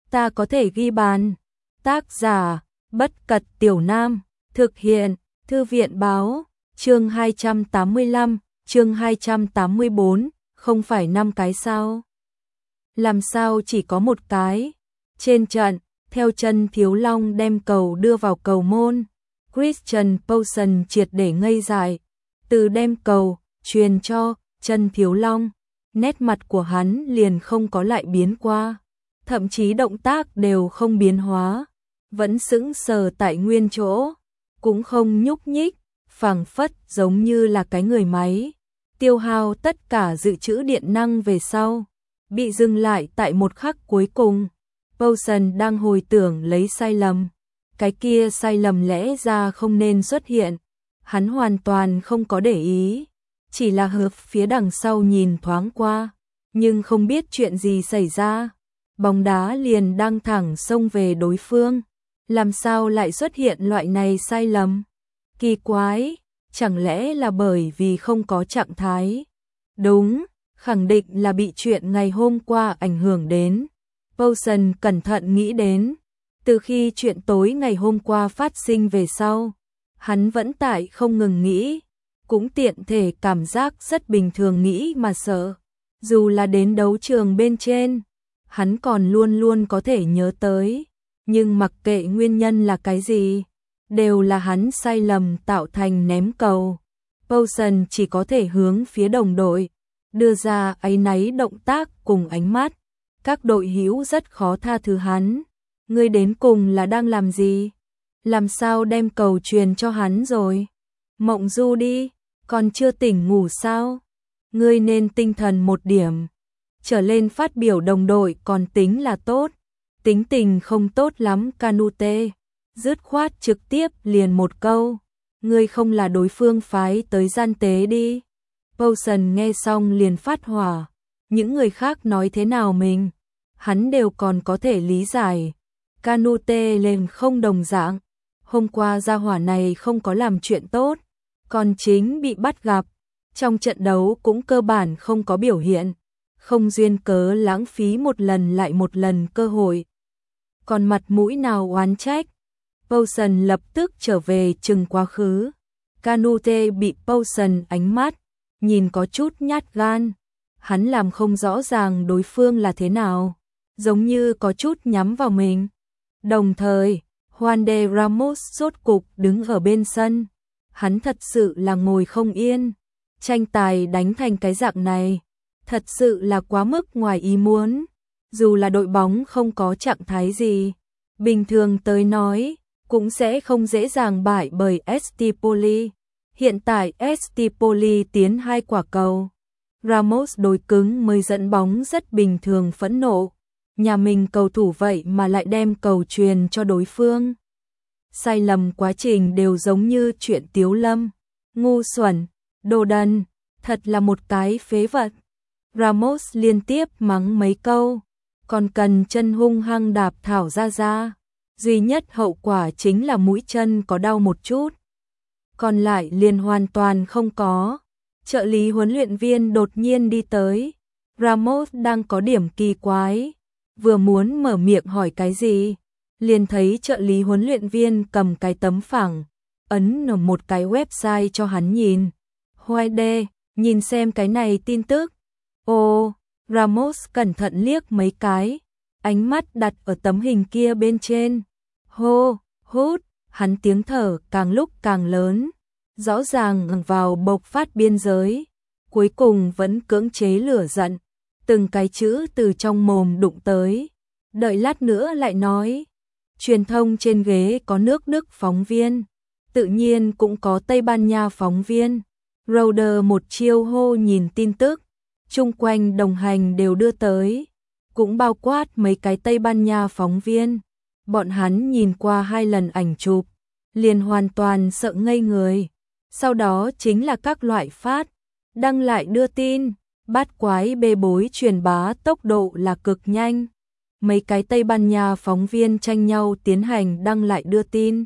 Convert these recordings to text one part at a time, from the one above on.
ta có thể ghi bàn. Tác giả, Bất Cật Tiểu Nam, thực hiện, Thư viện báo, chương 285, chương 284, không phải 5 cái sao? Làm sao chỉ có một cái? Trên trận, theo chân Thiếu Long đem cầu đưa vào cầu môn, Christian Poulsen triệt để ngây dại, từ đem cầu, truyền cho chân Thiếu Long, nét mặt của hắn liền không có lại biến qua, thậm chí động tác đều không biến hóa, vẫn sững sờ tại nguyên chỗ, cũng không nhúc nhích, phảng phất giống như là cái người máy, tiêu hao tất cả dự trữ điện năng về sau, bị dừng lại tại một khắc cuối cùng. Poulsen đang hồi tưởng lấy sai lầm, cái kia sai lầm lẽ ra không nên xuất hiện, hắn hoàn toàn không có để ý, chỉ là hướng phía đằng sau nhìn thoáng qua, nhưng không biết chuyện gì xảy ra, bóng đá liền đang thẳng xông về đối phương, làm sao lại xuất hiện loại này sai lầm? Kỳ quái, chẳng lẽ là bởi vì không có trạng thái? Đúng, khẳng định là bị chuyện ngày hôm qua ảnh hưởng đến. Poulsen cẩn thận nghĩ đến, từ khi chuyện tối ngày hôm qua phát sinh về sau, hắn vẫn tại không ngừng nghĩ, cũng tiện thể cảm giác rất bình thường nghĩ mà sợ. Dù là đến đấu trường bên trên, hắn còn luôn luôn có thể nhớ tới, nhưng mặc kệ nguyên nhân là cái gì, đều là hắn sai lầm tạo thành ném cầu. Poulsen chỉ có thể hướng phía đồng đội, đưa ra áy náy động tác cùng ánh mắt. Các đội hữu rất khó tha thứ hắn. Ngươi đến cùng là đang làm gì? Làm sao đem cầu truyền cho hắn rồi? Mộng du đi, còn chưa tỉnh ngủ sao? Ngươi nên tinh thần một điểm. Trở lên phát biểu đồng đội còn tính là tốt. Tính tình không tốt lắm Canute. Dứt khoát trực tiếp liền một câu. Ngươi không là đối phương phái tới gian tế đi. Poulsen nghe xong liền phát hỏa. Những người khác nói thế nào mình, hắn đều còn có thể lý giải. Canute lên không đồng dạng. Hôm qua gia hỏa này không có làm chuyện tốt, còn chính bị bắt gặp. Trong trận đấu cũng cơ bản không có biểu hiện, không duyên cớ lãng phí một lần lại một lần cơ hội. Còn mặt mũi nào oán trách? Poulsen lập tức trở về chừng quá khứ. Canute bị Poulsen ánh mắt nhìn có chút nhát gan. Hắn làm không rõ ràng đối phương là thế nào, giống như có chút nhắm vào mình. Đồng thời, Juan de Ramos rốt cục đứng ở bên sân. Hắn thật sự là ngồi không yên. Tranh tài đánh thành cái dạng này, thật sự là quá mức ngoài ý muốn. Dù là đội bóng không có trạng thái gì, bình thường tới nói, cũng sẽ không dễ dàng bại bởi Estipoli. Hiện tại Estipoli tiến 2 quả cầu. Ramos đối cứng mới dẫn bóng rất bình thường phẫn nộ. Nhà mình cầu thủ vậy mà lại đem cầu truyền cho đối phương. Sai lầm quá trình đều giống như chuyện Tiếu Lâm. Ngu xuẩn, đồ đần, thật là một cái phế vật. Ramos liên tiếp mắng mấy câu, còn cần chân hung hăng đạp Thảo ra. Duy nhất hậu quả chính là mũi chân có đau một chút. Còn lại liền hoàn toàn không có. Trợ lý huấn luyện viên đột nhiên đi tới. Ramos đang có điểm kỳ quái. Vừa muốn mở miệng hỏi cái gì, liền thấy trợ lý huấn luyện viên cầm cái tấm phẳng, ấn ở một cái website cho hắn nhìn. Hoide, nhìn xem cái này tin tức. Ồ, Ramos cẩn thận liếc mấy cái, ánh mắt đặt ở tấm hình kia bên trên. Hô, hút, hắn tiếng thở càng lúc càng lớn. Rõ ràng vào bộc phát biên giới, cuối cùng vẫn cưỡng chế lửa giận, từng cái chữ từ trong mồm đụng tới. Đợi lát nữa lại nói. Truyền thông trên ghế có nước Đức phóng viên, tự nhiên cũng có Tây Ban Nha phóng viên. Roder một chiêu hô nhìn tin tức, chung quanh đồng hành đều đưa tới, cũng bao quát mấy cái Tây Ban Nha phóng viên. Bọn hắn nhìn qua 2 lần ảnh chụp, liền hoàn toàn sợ ngây người. Sau đó chính là các loại phát, đăng lại đưa tin, bát quái bê bối truyền bá tốc độ là cực nhanh. Mấy cái Tây Ban Nha phóng viên tranh nhau tiến hành đăng lại đưa tin.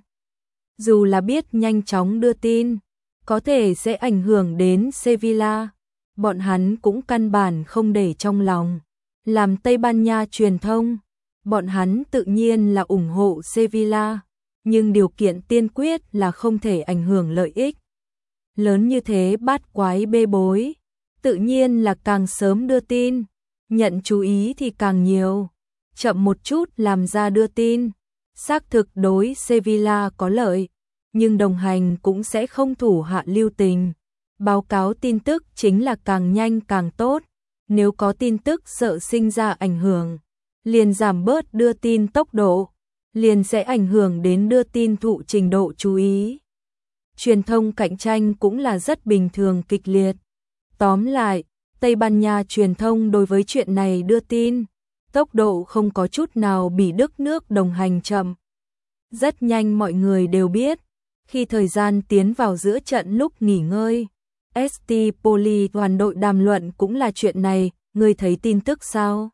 Dù là biết nhanh chóng đưa tin, có thể sẽ ảnh hưởng đến Sevilla, bọn hắn cũng căn bản không để trong lòng. Làm Tây Ban Nha truyền thông, bọn hắn tự nhiên là ủng hộ Sevilla, nhưng điều kiện tiên quyết là không thể ảnh hưởng lợi ích. Lớn như thế bát quái bê bối, tự nhiên là càng sớm đưa tin, nhận chú ý thì càng nhiều. Chậm một chút làm ra đưa tin, xác thực đối Sevilla có lợi, nhưng đồng hành cũng sẽ không thủ hạ lưu tình. Báo cáo tin tức chính là càng nhanh càng tốt, nếu có tin tức sợ sinh ra ảnh hưởng, liền giảm bớt đưa tin tốc độ, liền sẽ ảnh hưởng đến đưa tin thụ trình độ chú ý. Truyền thông cạnh tranh cũng là rất bình thường kịch liệt. Tóm lại, Tây Ban Nha truyền thông đối với chuyện này đưa tin, tốc độ không có chút nào bị Đức nước đồng hành chậm. Rất nhanh mọi người đều biết, khi thời gian tiến vào giữa trận lúc nghỉ ngơi, ST Poli đoàn đội đàm luận cũng là chuyện này, ngươi thấy tin tức sao?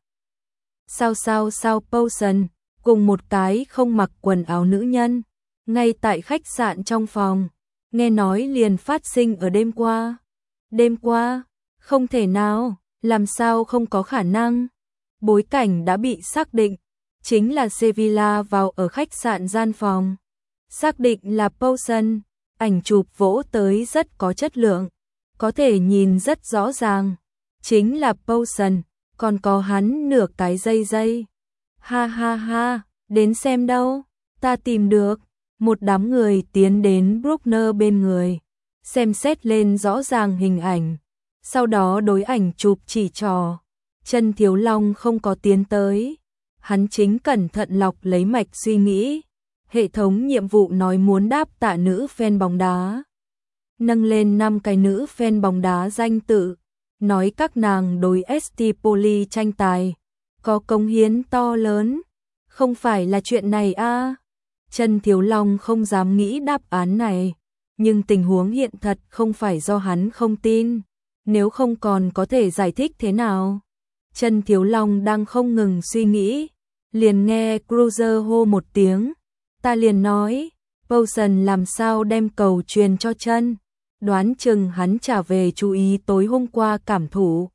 Sao Paulson, cùng một cái không mặc quần áo nữ nhân, ngay tại khách sạn trong phòng, nghe nói liền phát sinh ở đêm qua. Đêm qua? Không thể nào, làm sao không có khả năng? Bối cảnh đã bị xác định, chính là Sevilla vào ở khách sạn gian phòng. Xác định là Paulson, ảnh chụp vỗ tới rất có chất lượng, có thể nhìn rất rõ ràng, chính là Paulson, còn có hắn nửa cái dây. Ha ha ha, đến xem đâu, ta tìm được. Một đám người tiến đến Bruckner bên người, xem xét lên rõ ràng hình ảnh, sau đó đối ảnh chụp chỉ trò. Trần Thiếu Long không có tiến tới, hắn chính cẩn thận lọc lấy mạch suy nghĩ. Hệ thống nhiệm vụ nói muốn đáp tạ nữ fan bóng đá, nâng lên 5 cái nữ fan bóng đá danh tự, nói các nàng đối ST Poli tranh tài có cống hiến to lớn. Không phải là chuyện này a? Trần Thiếu Long không dám nghĩ đáp án này, nhưng tình huống hiện thật không phải do hắn không tin, nếu không còn có thể giải thích thế nào. Trần Thiếu Long đang không ngừng suy nghĩ, liền nghe Cruiser hô một tiếng, ta liền nói, Paulson làm sao đem cầu truyền cho chân, đoán chừng hắn trả về chú ý tối hôm qua cảm thụ.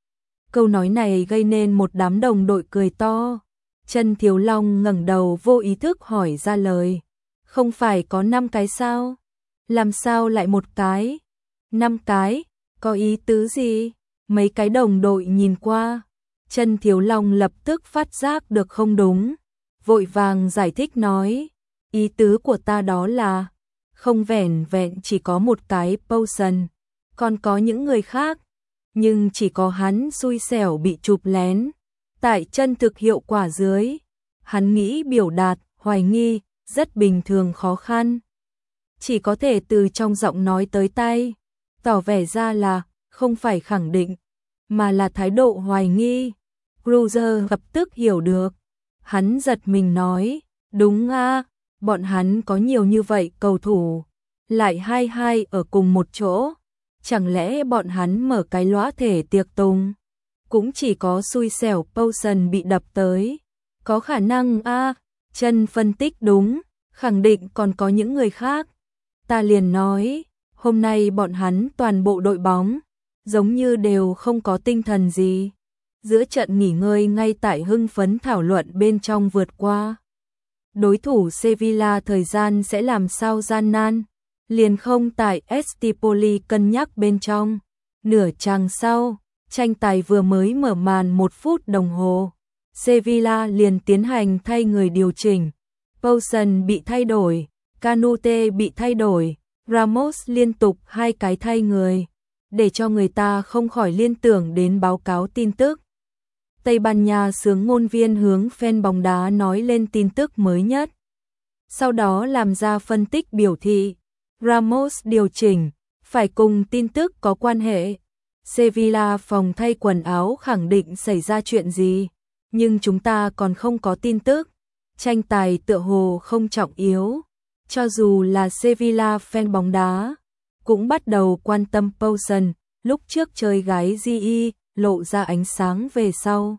Câu nói này gây nên một đám đồng đội cười to. Trần Thiếu Long ngẩng đầu vô ý thức hỏi ra lời, không phải có 5 cái sao? Làm sao lại một cái? 5 cái? Có ý tứ gì? Mấy cái đồng đội nhìn qua, Trần Thiếu Long lập tức phát giác được không đúng, vội vàng giải thích nói, ý tứ của ta đó là, không vẻn vẹn chỉ có một cái Paulson, còn có những người khác, nhưng chỉ có hắn xui xẻo bị chụp lén. Tại chân thực hiệu quả dưới, hắn nghĩ biểu đạt, hoài nghi, rất bình thường khó khăn. Chỉ có thể từ trong giọng nói tới tay, tỏ vẻ ra là, không phải khẳng định, mà là thái độ hoài nghi. Cruiser lập tức hiểu được. Hắn giật mình nói, đúng a, bọn hắn có nhiều như vậy cầu thủ, lại hai ở cùng một chỗ. Chẳng lẽ bọn hắn mở cái lóa thể tiệc tùng? Cũng chỉ có xui xẻo Paulson bị đập tới. Có khả năng a, Trần phân tích đúng, khẳng định còn có những người khác. Ta liền nói, hôm nay bọn hắn toàn bộ đội bóng, giống như đều không có tinh thần gì. Giữa trận nghỉ ngơi ngay tại hưng phấn thảo luận bên trong vượt qua. Đối thủ Sevilla thời gian sẽ làm sao gian nan, liền không tại Estipoli cân nhắc bên trong. Nửa chặng sau, tranh tài vừa mới mở màn 1 phút đồng hồ, Sevilla liền tiến hành thay người điều chỉnh. Paulson bị thay đổi, Canute bị thay đổi, Ramos liên tục 2 cái thay người, để cho người ta không khỏi liên tưởng đến báo cáo tin tức. Tây Ban Nha xướng ngôn viên hướng fan bóng đá nói lên tin tức mới nhất. Sau đó làm ra phân tích biểu thị, Ramos điều chỉnh, phải cùng tin tức có quan hệ. Sevilla phòng thay quần áo khẳng định xảy ra chuyện gì, nhưng chúng ta còn không có tin tức. Tranh tài tựa hồ không trọng yếu, cho dù là Sevilla fan bóng đá, cũng bắt đầu quan tâm Paulson, lúc trước chơi gái GE, lộ ra ánh sáng về sau.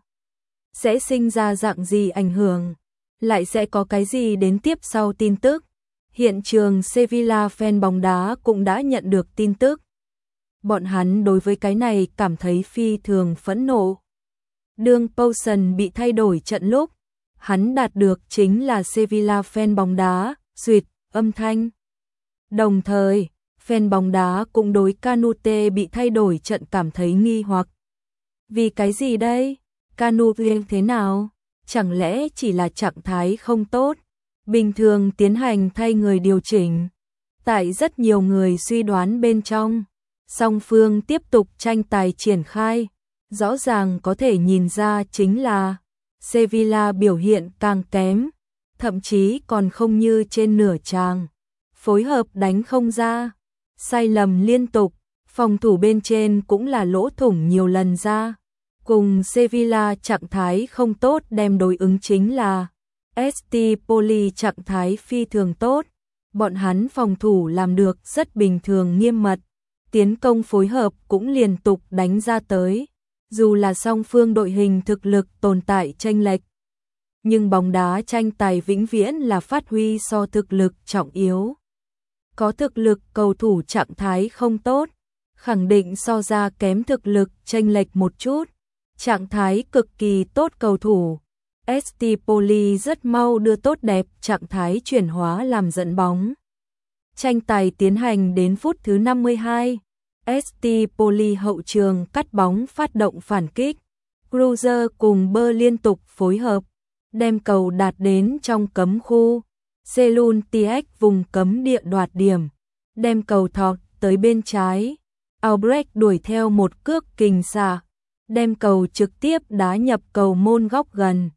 Sẽ sinh ra dạng gì ảnh hưởng, lại sẽ có cái gì đến tiếp sau tin tức. Hiện trường Sevilla fan bóng đá cũng đã nhận được tin tức. Bọn hắn đối với cái này cảm thấy phi thường phẫn nộ. Đương Paulson bị thay đổi trận lúc, hắn đạt được chính là Sevilla fan bóng đá, duyệt, âm thanh. Đồng thời, fan bóng đá cũng đối Canute bị thay đổi trận cảm thấy nghi hoặc. Vì cái gì đây? Canute thế nào? Chẳng lẽ chỉ là trạng thái không tốt? Bình thường tiến hành thay người điều chỉnh. Tại rất nhiều người suy đoán bên trong, song phương tiếp tục tranh tài triển khai, rõ ràng có thể nhìn ra chính là Sevilla biểu hiện càng kém, thậm chí còn không như trên nửa tràng. Phối hợp đánh không ra, sai lầm liên tục, phòng thủ bên trên cũng là lỗ thủng nhiều lần ra. Cùng Sevilla trạng thái không tốt đem đối ứng chính là ST Poli trạng thái phi thường tốt. Bọn hắn phòng thủ làm được rất bình thường nghiêm mật, tiến công phối hợp cũng liên tục đánh ra tới. Dù là song phương đội hình thực lực tồn tại chênh lệch, nhưng bóng đá tranh tài vĩnh viễn là phát huy so thực lực trọng yếu. Có thực lực cầu thủ trạng thái không tốt, khẳng định so ra kém thực lực chênh lệch một chút. Trạng thái cực kỳ tốt cầu thủ, ST Poli rất mau đưa tốt đẹp trạng thái chuyển hóa làm dẫn bóng. Tranh tài tiến hành đến phút thứ 52, ST Poli hậu trường cắt bóng phát động phản kích. Cruiser cùng Bơ liên tục phối hợp, đem cầu đạt đến trong cấm khu. Selun Tiek vùng cấm địa đoạt điểm, đem cầu thọt tới bên trái. Albrecht đuổi theo một cước kình xạ, đem cầu trực tiếp đá nhập cầu môn góc gần.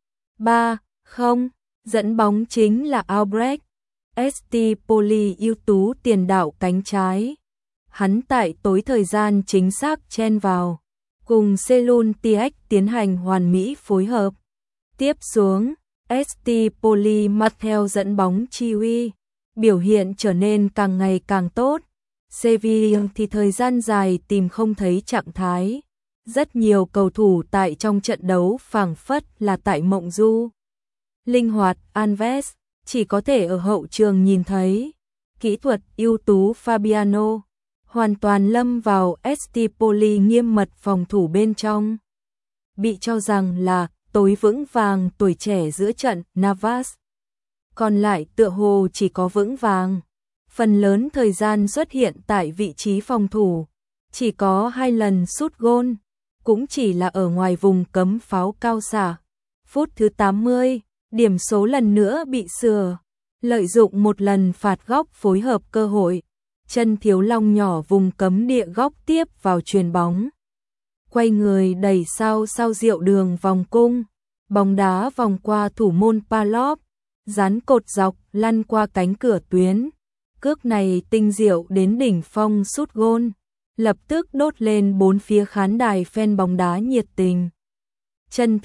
3-0, dẫn bóng chính là Albrecht. ST Poli ưu tú tiền đạo cánh trái. Hắn tại tối thời gian chính xác chen vào, cùng Selun Tiek tiến hành hoàn mỹ phối hợp. Tiếp xuống, ST Poli mặc theo dẫn bóng chi uy, biểu hiện trở nên càng ngày càng tốt. Sevilla thì thời gian dài tìm không thấy trạng thái. Rất nhiều cầu thủ tại trong trận đấu phảng phất là tại mộng du. Linh hoạt Alves chỉ có thể ở hậu trường nhìn thấy. Kỹ thuật ưu tú Fabiano hoàn toàn lâm vào ST Poli nghiêm mật phòng thủ bên trong. Bị cho rằng là tối vững vàng tuổi trẻ giữa trận Navas. Còn lại tựa hồ chỉ có vững vàng. Phần lớn thời gian xuất hiện tại vị trí phòng thủ. Chỉ có 2 lần sút gôn, cũng chỉ là ở ngoài vùng cấm pháo cao xạ. Phút thứ 80, điểm số lần nữa bị sửa. Lợi dụng một lần phạt góc phối hợp cơ hội. Chân Thiếu Long nhỏ vùng cấm địa góc tiếp vào chuyền bóng. Quay người đẩy sau diệu đường vòng cung. Bóng đá vòng qua thủ môn Palop, dán cột dọc lăn qua cánh cửa tuyến. Cước này tinh diệu đến đỉnh phong sút gôn, lập tức đốt lên bốn phía khán đài fan bóng đá nhiệt tình. Chân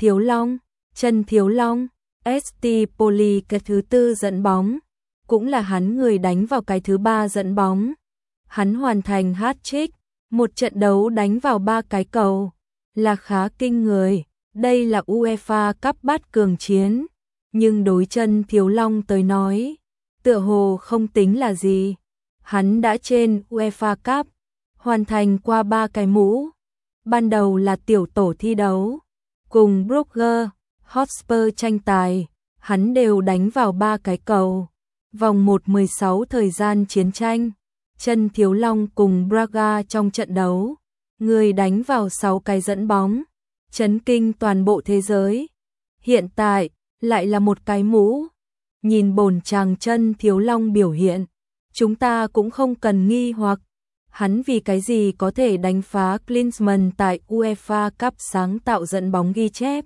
Thiếu Long, ST Poli cái thứ 4 dẫn bóng, cũng là hắn người đánh vào cái thứ 3 dẫn bóng. Hắn hoàn thành hat-trick, một trận đấu đánh vào 3 cái cầu, là khá kinh người. Đây là UEFA Cup bát cường chiến, nhưng đối Chân Thiếu Long tới nói, tựa hồ không tính là gì. Hắn đã trên UEFA Cup, hoàn thành qua 3 cái mũ. Ban đầu là tiểu tổ thi đấu, cùng Brugge, Hotspur tranh tài, hắn đều đánh vào 3 cái cầu. Vòng 1/16 thời gian chiến tranh, Chân Thiếu Long cùng Braga trong trận đấu, người đánh vào 6 cái dẫn bóng, chấn kinh toàn bộ thế giới. Hiện tại, lại là một cái mũ. Nhìn bổn chàng Chân Thiếu Long biểu hiện, chúng ta cũng không cần nghi hoặc, hắn vì cái gì có thể đánh phá Klinsmann tại UEFA Cup sáng tạo dẫn bóng ghi chép.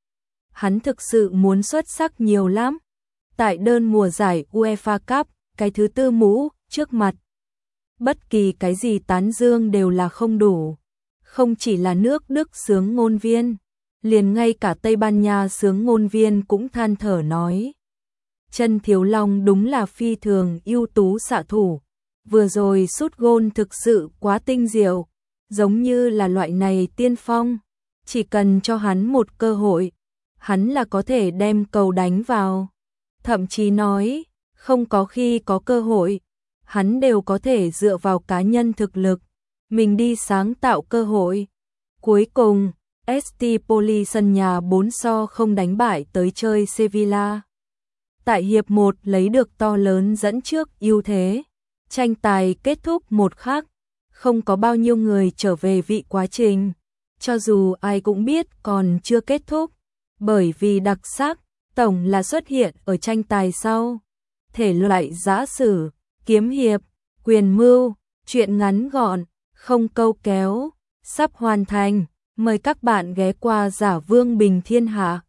Hắn thực sự muốn xuất sắc nhiều lắm. Tại đơn mùa giải UEFA Cup, cái thứ 4 mũ, trước mặt. Bất kỳ cái gì tán dương đều là không đủ. Không chỉ là nước Đức xướng ngôn viên, liền ngay cả Tây Ban Nha xướng ngôn viên cũng than thở nói. Chân Thiếu Long đúng là phi thường ưu tú xạ thủ. Vừa rồi sút gôn thực sự quá tinh diệu, giống như là loại này tiên phong. Chỉ cần cho hắn một cơ hội, hắn là có thể đem cầu đánh vào. Thậm chí nói, không có khi có cơ hội, hắn đều có thể dựa vào cá nhân thực lực, mình đi sáng tạo cơ hội. Cuối cùng, Estipoli sân nhà 4-0 đánh bại tới chơi Sevilla. Tại hiệp 1 lấy được to lớn dẫn trước ưu thế. Tranh tài kết thúc 1-0, không có bao nhiêu người trở về vị quá trình. Cho dù ai cũng biết còn chưa kết thúc, bởi vì đặc sắc, tổng là xuất hiện ở tranh tài sau. Thể loại giã sử, kiếm hiệp, quyền mưu, truyện ngắn gọn, không câu kéo, sắp hoàn thành. Mời các bạn ghé qua Giả Vương Bình Thiên Hạ.